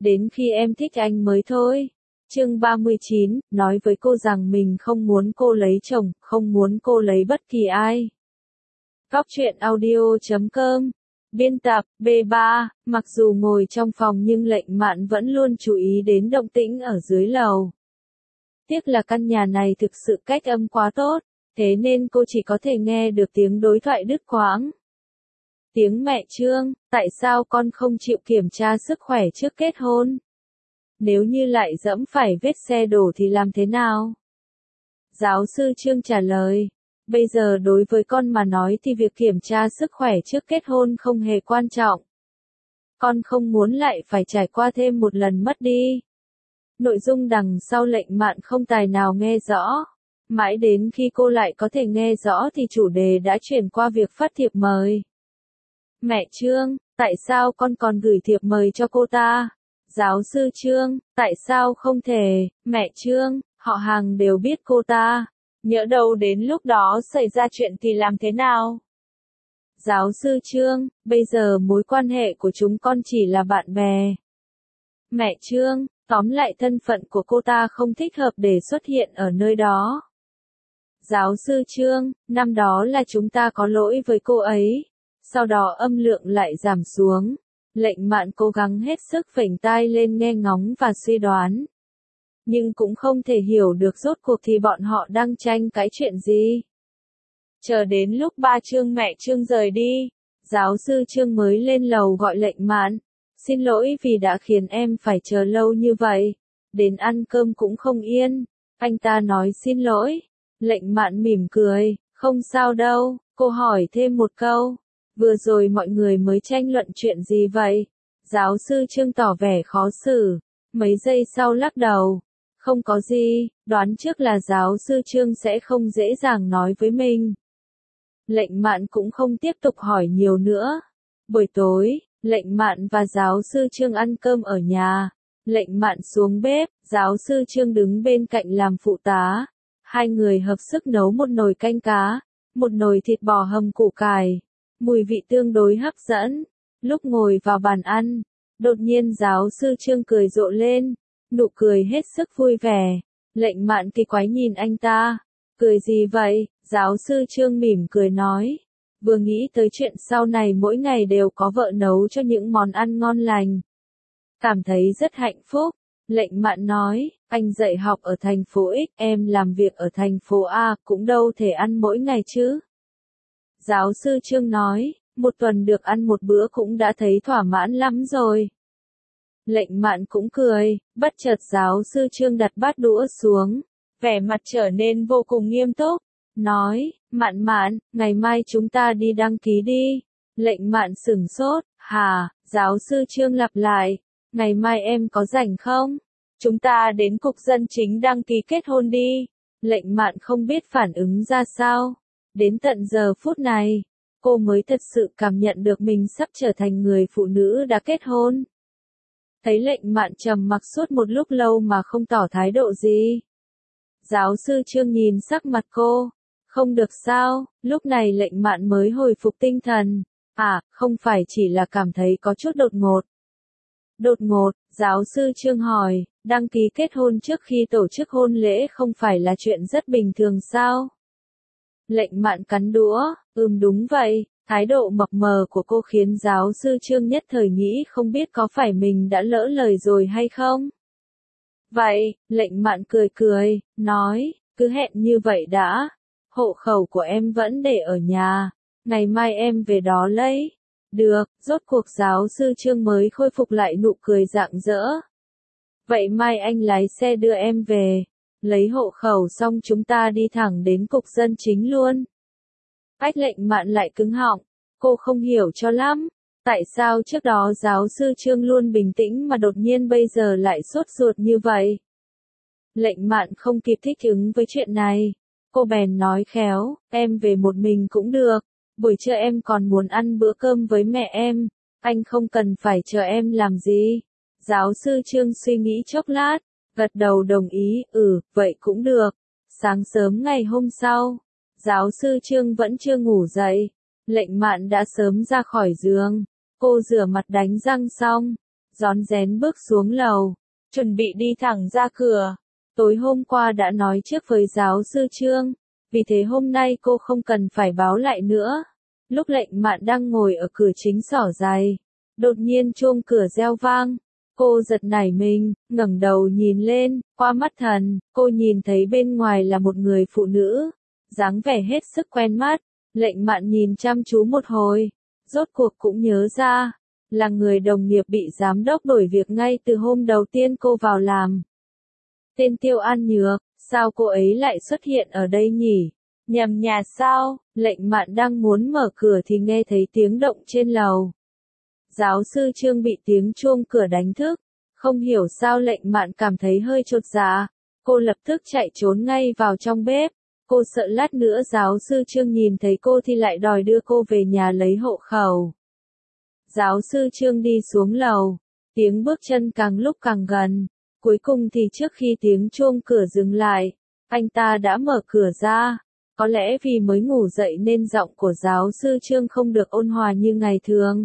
Đến khi em thích anh mới thôi. Chương 39, nói với cô rằng mình không muốn cô lấy chồng, không muốn cô lấy bất kỳ ai. Góc truyện audio.com. Biên tập, B3, mặc dù ngồi trong phòng nhưng Lệnh Mạn vẫn luôn chú ý đến động tĩnh ở dưới lầu. Tiếc là căn nhà này thực sự cách âm quá tốt, thế nên cô chỉ có thể nghe được tiếng đối thoại đứt quãng. Tiếng mẹ Trương, tại sao con không chịu kiểm tra sức khỏe trước kết hôn? Nếu như lại dẫm phải vết xe đổ thì làm thế nào? Giáo sư Trương trả lời, bây giờ đối với con mà nói thì việc kiểm tra sức khỏe trước kết hôn không hề quan trọng. Con không muốn lại phải trải qua thêm một lần mất đi. Nội dung đằng sau Lệnh Mạn không tài nào nghe rõ. Mãi đến khi cô lại có thể nghe rõ thì chủ đề đã chuyển qua việc phát thiệp mời. Mẹ Trương, tại sao con còn gửi thiệp mời cho cô ta? Giáo sư Trương, tại sao không thể? Mẹ Trương, họ hàng đều biết cô ta. Nhỡ đâu đến lúc đó xảy ra chuyện thì làm thế nào? Giáo sư Trương, bây giờ mối quan hệ của chúng con chỉ là bạn bè. Mẹ Trương, tóm lại thân phận của cô ta không thích hợp để xuất hiện ở nơi đó. Giáo sư Trương, năm đó là chúng ta có lỗi với cô ấy. Sau đó âm lượng lại giảm xuống. Lệnh Mạn cố gắng hết sức phểnh tai lên nghe ngóng và suy đoán. Nhưng cũng không thể hiểu được rốt cuộc thì bọn họ đang tranh cãi chuyện gì. Chờ đến lúc ba Trương mẹ Trương rời đi, giáo sư Trương mới lên lầu gọi Lệnh Mạn. Xin lỗi vì đã khiến em phải chờ lâu như vậy. Đến ăn cơm cũng không yên. Anh ta nói xin lỗi. Lệnh Mạn mỉm cười, không sao đâu. Cô hỏi thêm một câu. Vừa rồi mọi người mới tranh luận chuyện gì vậy? Giáo sư Trương tỏ vẻ khó xử. Mấy giây sau lắc đầu. Không có gì, đoán trước là giáo sư Trương sẽ không dễ dàng nói với mình. Lệnh Mạn cũng không tiếp tục hỏi nhiều nữa. Buổi tối, Lệnh Mạn và giáo sư Trương ăn cơm ở nhà. Lệnh Mạn xuống bếp, giáo sư Trương đứng bên cạnh làm phụ tá. Hai người hợp sức nấu một nồi canh cá, một nồi thịt bò hầm củ cải. Mùi vị tương đối hấp dẫn. Lúc ngồi vào bàn ăn, đột nhiên giáo sư Trương cười rộ lên, nụ cười hết sức vui vẻ. Lệnh Mạn kỳ quái nhìn anh ta. Cười gì vậy? Giáo sư Trương mỉm cười nói. Vừa nghĩ tới chuyện sau này mỗi ngày đều có vợ nấu cho những món ăn ngon lành. Cảm thấy rất hạnh phúc. Lệnh Mạn nói, anh dạy học ở thành phố X, em làm việc ở thành phố A, cũng đâu thể ăn mỗi ngày chứ. Giáo sư Trương nói, một tuần được ăn một bữa cũng đã thấy thỏa mãn lắm rồi. Lệnh Mạn cũng cười, bất chợt giáo sư Trương đặt bát đũa xuống, vẻ mặt trở nên vô cùng nghiêm túc, nói, Mạn Mạn, ngày mai chúng ta đi đăng ký đi. Lệnh Mạn sửng sốt, hả? Giáo sư Trương lặp lại, ngày mai em có rảnh không? Chúng ta đến cục dân chính đăng ký kết hôn đi. Lệnh Mạn không biết phản ứng ra sao. Đến tận giờ phút này, cô mới thật sự cảm nhận được mình sắp trở thành người phụ nữ đã kết hôn. Thấy Lệnh Mạn trầm mặc suốt một lúc lâu mà không tỏ thái độ gì. Giáo sư Trương nhìn sắc mặt cô. Không được sao, lúc này Lệnh Mạn mới hồi phục tinh thần. À, không phải chỉ là cảm thấy có chút đột ngột. Đột ngột, giáo sư Trương hỏi, đăng ký kết hôn trước khi tổ chức hôn lễ không phải là chuyện rất bình thường sao? Lệnh Mạn cắn đũa, đúng vậy. Thái độ mập mờ của cô khiến giáo sư Trương nhất thời nghĩ không biết có phải mình đã lỡ lời rồi hay không. Vậy, Lệnh Mạn cười cười, nói, cứ hẹn như vậy đã. Hộ khẩu của em vẫn để ở nhà. Ngày mai em về đó lấy. Được, rốt cuộc giáo sư Trương mới khôi phục lại nụ cười rạng rỡ. Vậy mai anh lái xe đưa em về. Lấy hộ khẩu xong chúng ta đi thẳng đến cục dân chính luôn. Lệnh Mạn lại cứng họng. Cô không hiểu cho lắm. Tại sao trước đó giáo sư Trương luôn bình tĩnh mà đột nhiên bây giờ lại sốt ruột như vậy? Lệnh Mạn không kịp thích ứng với chuyện này. Cô bèn nói khéo, em về một mình cũng được. Buổi trưa em còn muốn ăn bữa cơm với mẹ em. Anh không cần phải chờ em làm gì. Giáo sư Trương suy nghĩ chốc lát. Gật đầu đồng ý, vậy cũng được. Sáng sớm ngày hôm sau, giáo sư Trương vẫn chưa ngủ dậy. Lệnh Mạn đã sớm ra khỏi giường. Cô rửa mặt đánh răng xong, rón rén bước xuống lầu, chuẩn bị đi thẳng ra cửa. Tối hôm qua đã nói trước với giáo sư Trương, vì thế hôm nay cô không cần phải báo lại nữa. Lúc Lệnh Mạn đang ngồi ở cửa chính xỏ giày, đột nhiên chuông cửa reo vang. Cô giật nảy mình, ngẩng đầu nhìn lên, qua mắt thần, cô nhìn thấy bên ngoài là một người phụ nữ, dáng vẻ hết sức quen mắt. Lệnh Mạn nhìn chăm chú một hồi, rốt cuộc cũng nhớ ra, là người đồng nghiệp bị giám đốc đổi việc ngay từ hôm đầu tiên cô vào làm. Tên Tiêu An Nhược, sao cô ấy lại xuất hiện ở đây nhỉ? Nhầm nhà sao? Lệnh Mạn đang muốn mở cửa thì nghe thấy tiếng động trên lầu. Giáo sư Trương bị tiếng chuông cửa đánh thức, không hiểu sao Lệnh Mạn cảm thấy hơi chột dạ. Cô lập tức chạy trốn ngay vào trong bếp. Cô sợ lát nữa giáo sư Trương nhìn thấy cô thì lại đòi đưa cô về nhà lấy hộ khẩu. Giáo sư Trương đi xuống lầu, tiếng bước chân càng lúc càng gần. Cuối cùng thì trước khi tiếng chuông cửa dừng lại, anh ta đã mở cửa ra. Có lẽ vì mới ngủ dậy nên giọng của giáo sư Trương không được ôn hòa như ngày thường.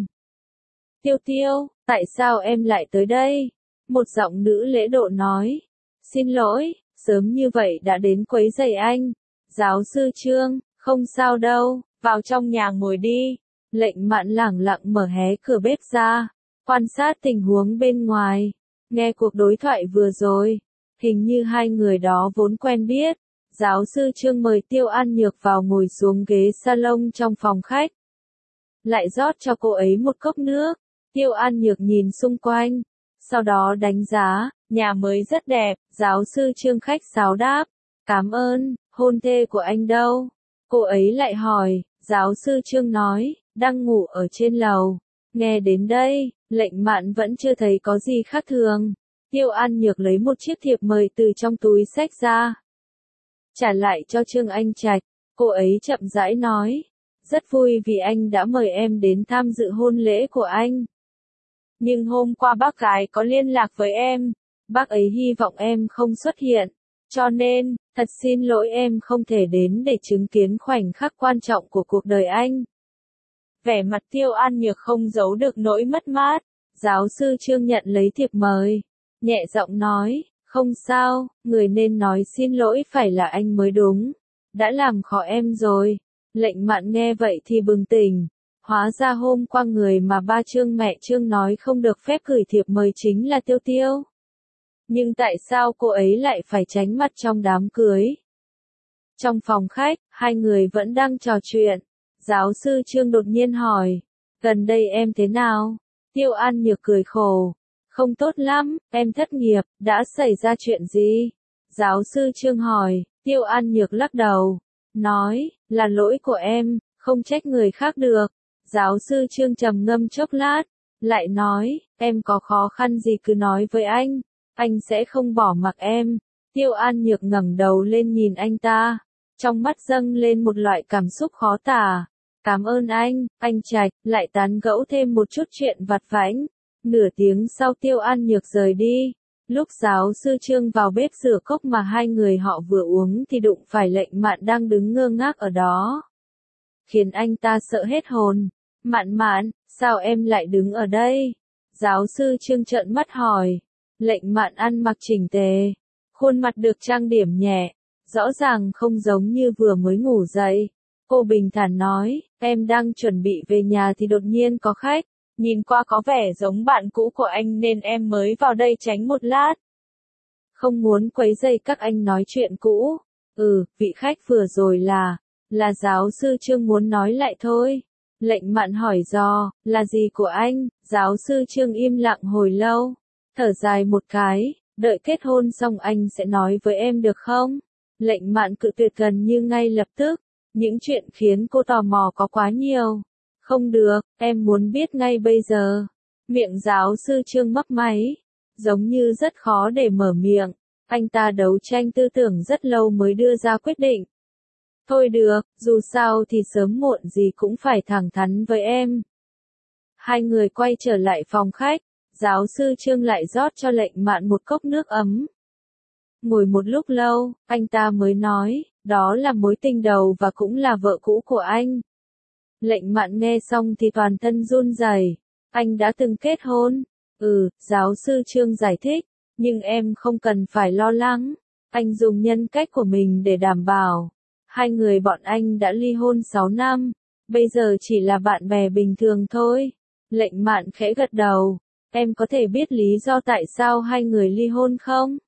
Tiêu Tiêu, tại sao em lại tới đây? Một giọng nữ lễ độ nói. Xin lỗi, sớm như vậy đã đến quấy rầy anh. Giáo sư Trương, không sao đâu, vào trong nhà ngồi đi. Lệnh Mạn lẳng lặng mở hé cửa bếp ra, quan sát tình huống bên ngoài. Nghe cuộc đối thoại vừa rồi, hình như hai người đó vốn quen biết. Giáo sư Trương mời Tiêu An Nhược vào ngồi xuống ghế salon trong phòng khách. Lại rót cho cô ấy một cốc nước. Tiêu An Nhược nhìn xung quanh, sau đó đánh giá, nhà mới rất đẹp. Giáo sư Trương khách sáo đáp, cảm ơn, hôn thê của anh đâu? Cô ấy lại hỏi, giáo sư Trương nói, đang ngủ ở trên lầu. Nghe đến đây, Lệnh Mạn vẫn chưa thấy có gì khác thường. Tiêu An Nhược lấy một chiếc thiệp mời từ trong túi xách ra, trả lại cho Trương Anh Trạch. Cô ấy chậm rãi nói, rất vui vì anh đã mời em đến tham dự hôn lễ của anh. Nhưng hôm qua bác gái có liên lạc với em, bác ấy hy vọng em không xuất hiện, cho nên, thật xin lỗi em không thể đến để chứng kiến khoảnh khắc quan trọng của cuộc đời anh. Vẻ mặt Tiêu An Nhược không giấu được nỗi mất mát. Giáo sư Trương nhận lấy thiệp mời, nhẹ giọng nói, không sao, người nên nói xin lỗi phải là anh mới đúng. Đã làm khó em rồi. Lệnh Mạn nghe vậy thì bừng tỉnh. Hóa ra hôm qua người mà ba Trương mẹ Trương nói không được phép gửi thiệp mời chính là Tiêu Tiêu. Nhưng tại sao cô ấy lại phải tránh mặt trong đám cưới? Trong phòng khách, hai người vẫn đang trò chuyện. Giáo sư Trương đột nhiên hỏi, gần đây em thế nào? Tiêu An Nhược cười khổ, không tốt lắm, em thất nghiệp, đã xảy ra chuyện gì? Giáo sư Trương hỏi, Tiêu An Nhược lắc đầu, nói, là lỗi của em, không trách người khác được. Giáo sư Trương trầm ngâm chốc lát, lại nói, em có khó khăn gì cứ nói với anh sẽ không bỏ mặc em. Tiêu An Nhược ngẩng đầu lên nhìn anh ta, trong mắt dâng lên một loại cảm xúc khó tả. Cảm ơn anh Trạch, lại tán gẫu thêm một chút chuyện vặt vãnh. Nửa tiếng sau Tiêu An Nhược rời đi. Lúc giáo sư Trương vào bếp rửa cốc mà hai người họ vừa uống thì đụng phải Lệnh Mạn đang đứng ngơ ngác ở đó, khiến anh ta sợ hết hồn. Mạn, sao em lại đứng ở đây? Giáo sư Trương trợn mắt hỏi. Lệnh Mạn ăn mặc chỉnh tề, khuôn mặt được trang điểm nhẹ, rõ ràng không giống như vừa mới ngủ dậy. Cô bình thản nói, em đang chuẩn bị về nhà thì đột nhiên có khách, nhìn qua có vẻ giống bạn cũ của anh nên em mới vào đây tránh một lát. Không muốn quấy rầy các anh nói chuyện cũ. Vị khách vừa rồi là giáo sư Trương muốn nói lại thôi. Lệnh Mạn hỏi dò, là gì của anh? Giáo sư Trương im lặng hồi lâu, thở dài một cái, đợi kết hôn xong anh sẽ nói với em được không? Lệnh Mạn cự tuyệt gần như ngay lập tức. Những chuyện khiến cô tò mò có quá nhiều. Không được, em muốn biết ngay bây giờ. Miệng giáo sư Trương mấp máy, giống như rất khó để mở miệng. Anh ta đấu tranh tư tưởng rất lâu mới đưa ra quyết định. Thôi được, dù sao thì sớm muộn gì cũng phải thẳng thắn với em. Hai người quay trở lại phòng khách, giáo sư Trương lại rót cho Lệnh Mạn một cốc nước ấm. Ngồi một lúc lâu, anh ta mới nói, đó là mối tình đầu và cũng là vợ cũ của anh. Lệnh Mạn nghe xong thì toàn thân run rẩy. Anh đã từng kết hôn. Giáo sư Trương giải thích, nhưng em không cần phải lo lắng. Anh dùng nhân cách của mình để đảm bảo. Hai người bọn anh đã ly hôn 6 năm, bây giờ chỉ là bạn bè bình thường thôi. Lệnh Mạn khẽ gật đầu. Em có thể biết lý do tại sao hai người ly hôn không?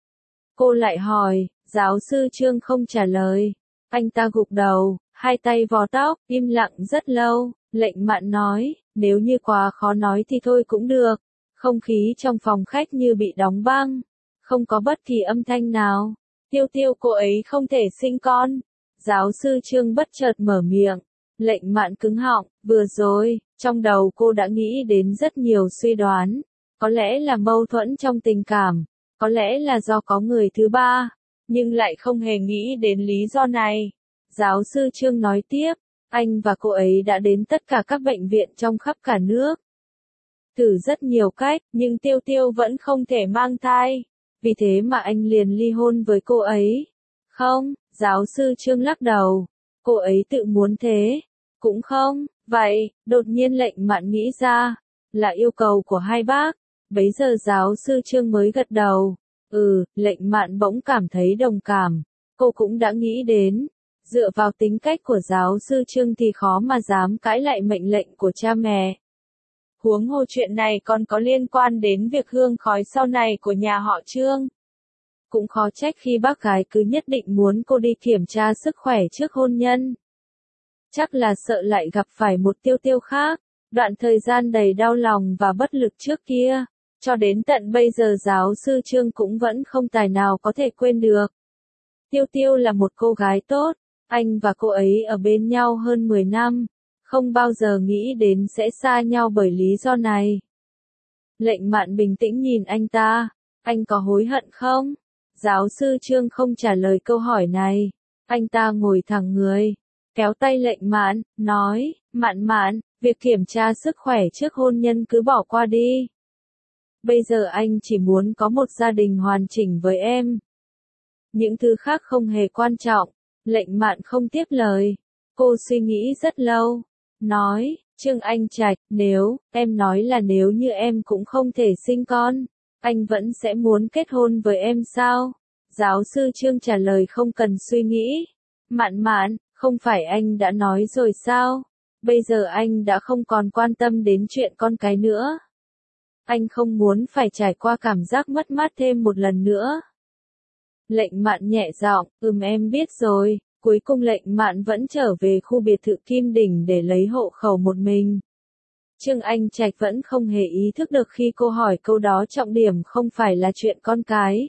Cô lại hỏi, giáo sư Trương không trả lời. Anh ta gục đầu, hai tay vò tóc, im lặng rất lâu. Lệnh Mạn nói, nếu như quá khó nói thì thôi cũng được. Không khí trong phòng khách như bị đóng băng, không có bất kỳ âm thanh nào. Tiêu Tiêu cô ấy không thể sinh con. Giáo sư Trương bất chợt mở miệng. Lệnh Mạn cứng họng, vừa rồi, trong đầu cô đã nghĩ đến rất nhiều suy đoán. Có lẽ là mâu thuẫn trong tình cảm, có lẽ là do có người thứ ba, nhưng lại không hề nghĩ đến lý do này. Giáo sư Trương nói tiếp, anh và cô ấy đã đến tất cả các bệnh viện trong khắp cả nước. Thử rất nhiều cách, nhưng Tiêu Tiêu vẫn không thể mang thai. Vì thế mà anh liền ly hôn với cô ấy. Không, giáo sư Trương lắc đầu. Cô ấy tự muốn thế. Cũng không, vậy, đột nhiên Lệnh Mạn nghĩ ra, là yêu cầu của hai bác. Bấy giờ giáo sư Trương mới gật đầu. Lệnh Mạn bỗng cảm thấy đồng cảm. Cô cũng đã nghĩ đến. Dựa vào tính cách của giáo sư Trương thì khó mà dám cãi lại mệnh lệnh của cha mẹ. Huống hồ chuyện này còn có liên quan đến việc hương khói sau này của nhà họ Trương. Cũng khó trách khi bác gái cứ nhất định muốn cô đi kiểm tra sức khỏe trước hôn nhân. Chắc là sợ lại gặp phải một Tiêu Tiêu khác. Đoạn thời gian đầy đau lòng và bất lực trước kia, cho đến tận bây giờ giáo sư Trương cũng vẫn không tài nào có thể quên được. Tiêu Tiêu là một cô gái tốt, anh và cô ấy ở bên nhau hơn 10 năm, không bao giờ nghĩ đến sẽ xa nhau bởi lý do này. Lệnh Mạn bình tĩnh nhìn anh ta, anh có hối hận không? Giáo sư Trương không trả lời câu hỏi này, anh ta ngồi thẳng người, kéo tay Lệnh Mạn, nói, Mạn, việc kiểm tra sức khỏe trước hôn nhân cứ bỏ qua đi. Bây giờ anh chỉ muốn có một gia đình hoàn chỉnh với em. Những thứ khác không hề quan trọng. Lệnh Mạn không tiếp lời. Cô suy nghĩ rất lâu. Nói, Trương Anh Trạch, nếu, em nói là nếu như em cũng không thể sinh con, anh vẫn sẽ muốn kết hôn với em sao? Giáo sư Trương trả lời không cần suy nghĩ. Mạn, không phải anh đã nói rồi sao? Bây giờ anh đã không còn quan tâm đến chuyện con cái nữa. Anh không muốn phải trải qua cảm giác mất mát thêm một lần nữa. Lệnh Mạn nhẹ giọng, em biết rồi. Cuối cùng Lệnh Mạn vẫn trở về khu biệt thự Kim Đỉnh để lấy hộ khẩu một mình. Trương Anh Trạch vẫn không hề ý thức được khi cô hỏi câu đó trọng điểm không phải là chuyện con cái,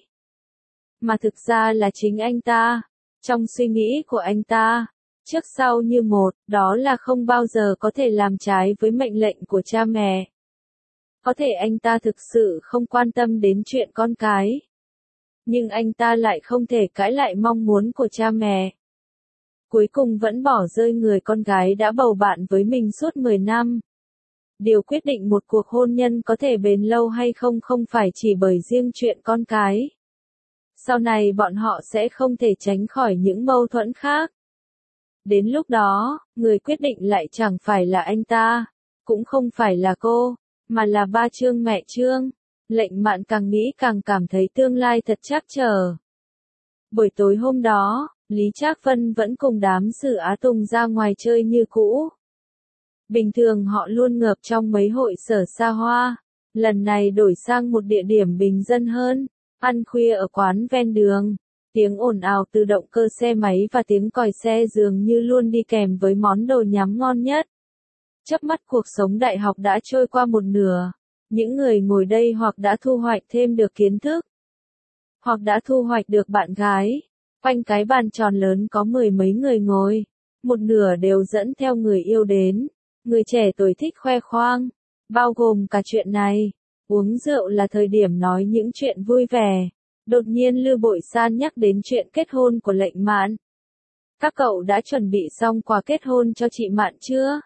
mà thực ra là chính anh ta. Trong suy nghĩ của anh ta, trước sau như một, đó là không bao giờ có thể làm trái với mệnh lệnh của cha mẹ. Có thể anh ta thực sự không quan tâm đến chuyện con cái, nhưng anh ta lại không thể cãi lại mong muốn của cha mẹ. Cuối cùng vẫn bỏ rơi người con gái đã bầu bạn với mình suốt 10 năm. Điều quyết định một cuộc hôn nhân có thể bền lâu hay không không phải chỉ bởi riêng chuyện con cái. Sau này bọn họ sẽ không thể tránh khỏi những mâu thuẫn khác. Đến lúc đó, người quyết định lại chẳng phải là anh ta, cũng không phải là cô, mà là ba Trương mẹ Trương. Lệnh Mạn càng nghĩ càng cảm thấy tương lai thật trắc trở. Buổi tối hôm đó, Lý Trác Vân vẫn cùng đám Sử Á Tùng ra ngoài chơi như cũ. Bình thường họ luôn ngợp trong mấy hội sở xa hoa, lần này đổi sang một địa điểm bình dân hơn, ăn khuya ở quán ven đường. Tiếng ồn ào từ động cơ xe máy và tiếng còi xe dường như luôn đi kèm với món đồ nhắm ngon nhất. Chớp mắt cuộc sống đại học đã trôi qua một nửa. Những người ngồi đây hoặc đã thu hoạch thêm được kiến thức, hoặc đã thu hoạch được bạn gái. Quanh cái bàn tròn lớn có 10 mấy người ngồi, một nửa đều dẫn theo người yêu đến. Người trẻ tuổi thích khoe khoang, bao gồm cả chuyện này. Uống rượu là thời điểm nói những chuyện vui vẻ. Đột nhiên Lưu Bội San nhắc đến chuyện kết hôn của Lệnh Mạn. Các cậu đã chuẩn bị xong quà kết hôn cho chị Mạn chưa?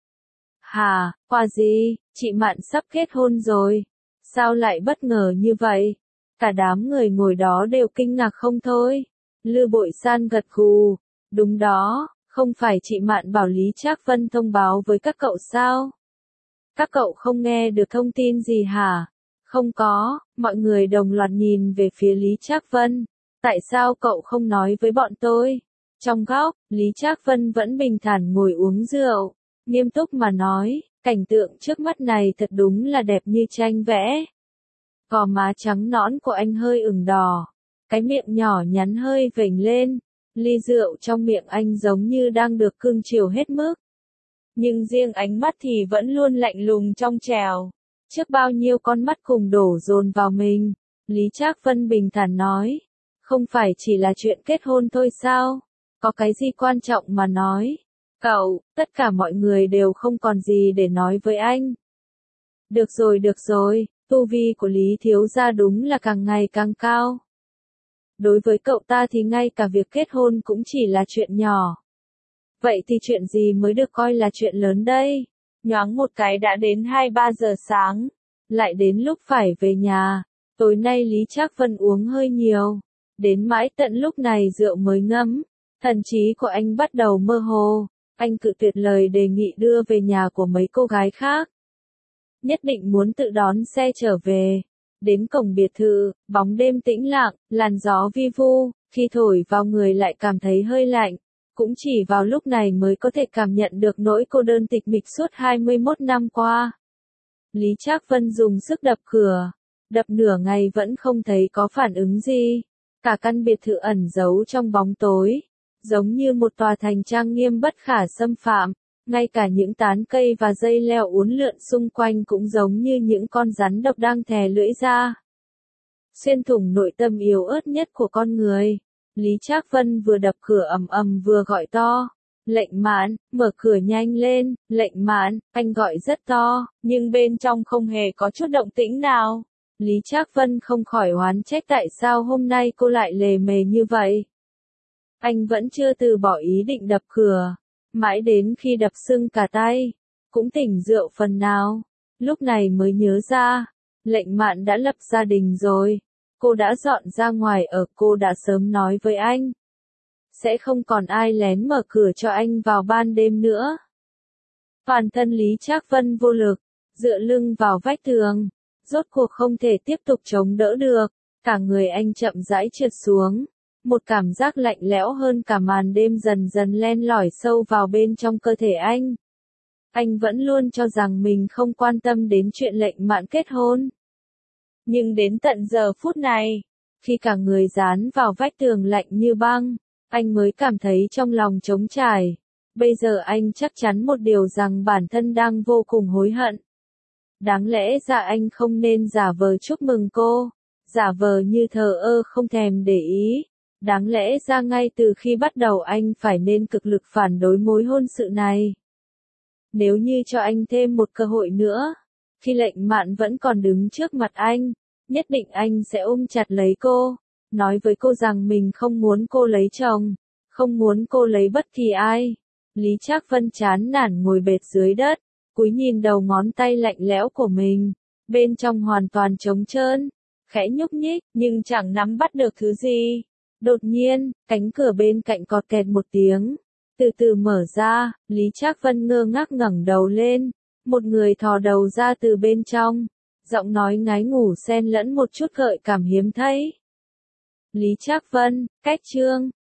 Hả, quà gì? Chị Mạn sắp kết hôn rồi. Sao lại bất ngờ như vậy? Cả đám người ngồi đó đều kinh ngạc không thôi. Lưu Bội San gật gù. Đúng đó, không phải chị Mạn bảo Lý Trác Vân thông báo với các cậu sao? Các cậu không nghe được thông tin gì hả? Không có, mọi người đồng loạt nhìn về phía Lý Trác Vân. Tại sao cậu không nói với bọn tôi? Trong góc, Lý Trác Vân vẫn bình thản ngồi uống rượu, nghiêm túc mà nói, cảnh tượng trước mắt này thật đúng là đẹp như tranh vẽ. Gò má trắng nõn của anh hơi ửng đỏ, cái miệng nhỏ nhắn hơi vểnh lên, ly rượu trong miệng anh giống như đang được cưng chiều hết mức. Nhưng riêng ánh mắt thì vẫn luôn lạnh lùng trong trẻo. Trước bao nhiêu con mắt cùng đổ dồn vào mình, Lý Trác Vân bình thản nói, không phải chỉ là chuyện kết hôn thôi sao? Có cái gì quan trọng mà nói? Cậu, tất cả mọi người đều không còn gì để nói với anh. Được rồi, tu vi của Lý thiếu gia đúng là càng ngày càng cao. Đối với cậu ta thì ngay cả việc kết hôn cũng chỉ là chuyện nhỏ. Vậy thì chuyện gì mới được coi là chuyện lớn đây? Nhoáng một cái đã đến 2-3 giờ sáng, lại đến lúc phải về nhà. Tối nay Lý Trác Vân uống hơi nhiều, đến mãi tận lúc này rượu mới ngấm, thần trí của anh bắt đầu mơ hồ, anh cự tuyệt lời đề nghị đưa về nhà của mấy cô gái khác. Nhất định muốn tự đón xe trở về. Đến cổng biệt thự, bóng đêm tĩnh lặng, làn gió vi vu, khi thổi vào người lại cảm thấy hơi lạnh. Cũng chỉ vào lúc này mới có thể cảm nhận được nỗi cô đơn tịch mịch suốt 21 năm qua. Lý Trác Vân dùng sức đập cửa, đập nửa ngày vẫn không thấy có phản ứng gì. Cả căn biệt thự ẩn giấu trong bóng tối, giống như một tòa thành trang nghiêm bất khả xâm phạm. Ngay cả những tán cây và dây leo uốn lượn xung quanh cũng giống như những con rắn độc đang thè lưỡi ra. Xuyên thủng nội tâm yếu ớt nhất của con người. Lý Trác Vân vừa đập cửa ầm ầm vừa gọi to. Lệnh Mạn, mở cửa nhanh lên, Lệnh Mạn, anh gọi rất to, nhưng bên trong không hề có chút động tĩnh nào. Lý Trác Vân không khỏi oán trách tại sao hôm nay cô lại lề mề như vậy. Anh vẫn chưa từ bỏ ý định đập cửa. Mãi đến khi đập sưng cả tay, cũng tỉnh rượu phần nào, lúc này mới nhớ ra, Lệnh Mạn đã lập gia đình rồi, cô đã dọn ra ngoài ở, cô đã sớm nói với anh. Sẽ không còn ai lén mở cửa cho anh vào ban đêm nữa. Toàn thân Lý Trác Vân vô lực, dựa lưng vào vách tường, rốt cuộc không thể tiếp tục chống đỡ được, cả người anh chậm rãi trượt xuống. Một cảm giác lạnh lẽo hơn cả màn đêm dần dần len lỏi sâu vào bên trong cơ thể anh. Anh vẫn luôn cho rằng mình không quan tâm đến chuyện Lệnh Mạn kết hôn. Nhưng đến tận giờ phút này, khi cả người dán vào vách tường lạnh như băng, anh mới cảm thấy trong lòng trống trải. Bây giờ anh chắc chắn một điều rằng bản thân đang vô cùng hối hận. Đáng lẽ ra anh không nên giả vờ chúc mừng cô, giả vờ như thờ ơ không thèm để ý. Đáng lẽ ra ngay từ khi bắt đầu anh phải nên cực lực phản đối mối hôn sự này. Nếu như cho anh thêm một cơ hội nữa, khi Lệnh Mạn vẫn còn đứng trước mặt anh, nhất định anh sẽ ôm chặt lấy cô, nói với cô rằng mình không muốn cô lấy chồng, không muốn cô lấy bất kỳ ai. Lý Trác Vân chán nản ngồi bệt dưới đất, cúi nhìn đầu ngón tay lạnh lẽo của mình, bên trong hoàn toàn trống trơn, khẽ nhúc nhích, nhưng chẳng nắm bắt được thứ gì. Đột nhiên, cánh cửa bên cạnh cọt kẹt một tiếng, từ từ mở ra, Lý Trác Vân ngơ ngác ngẩng đầu lên, một người thò đầu ra từ bên trong, giọng nói ngái ngủ xen lẫn một chút gợi cảm hiếm thấy. Lý Trác Vân, cách chương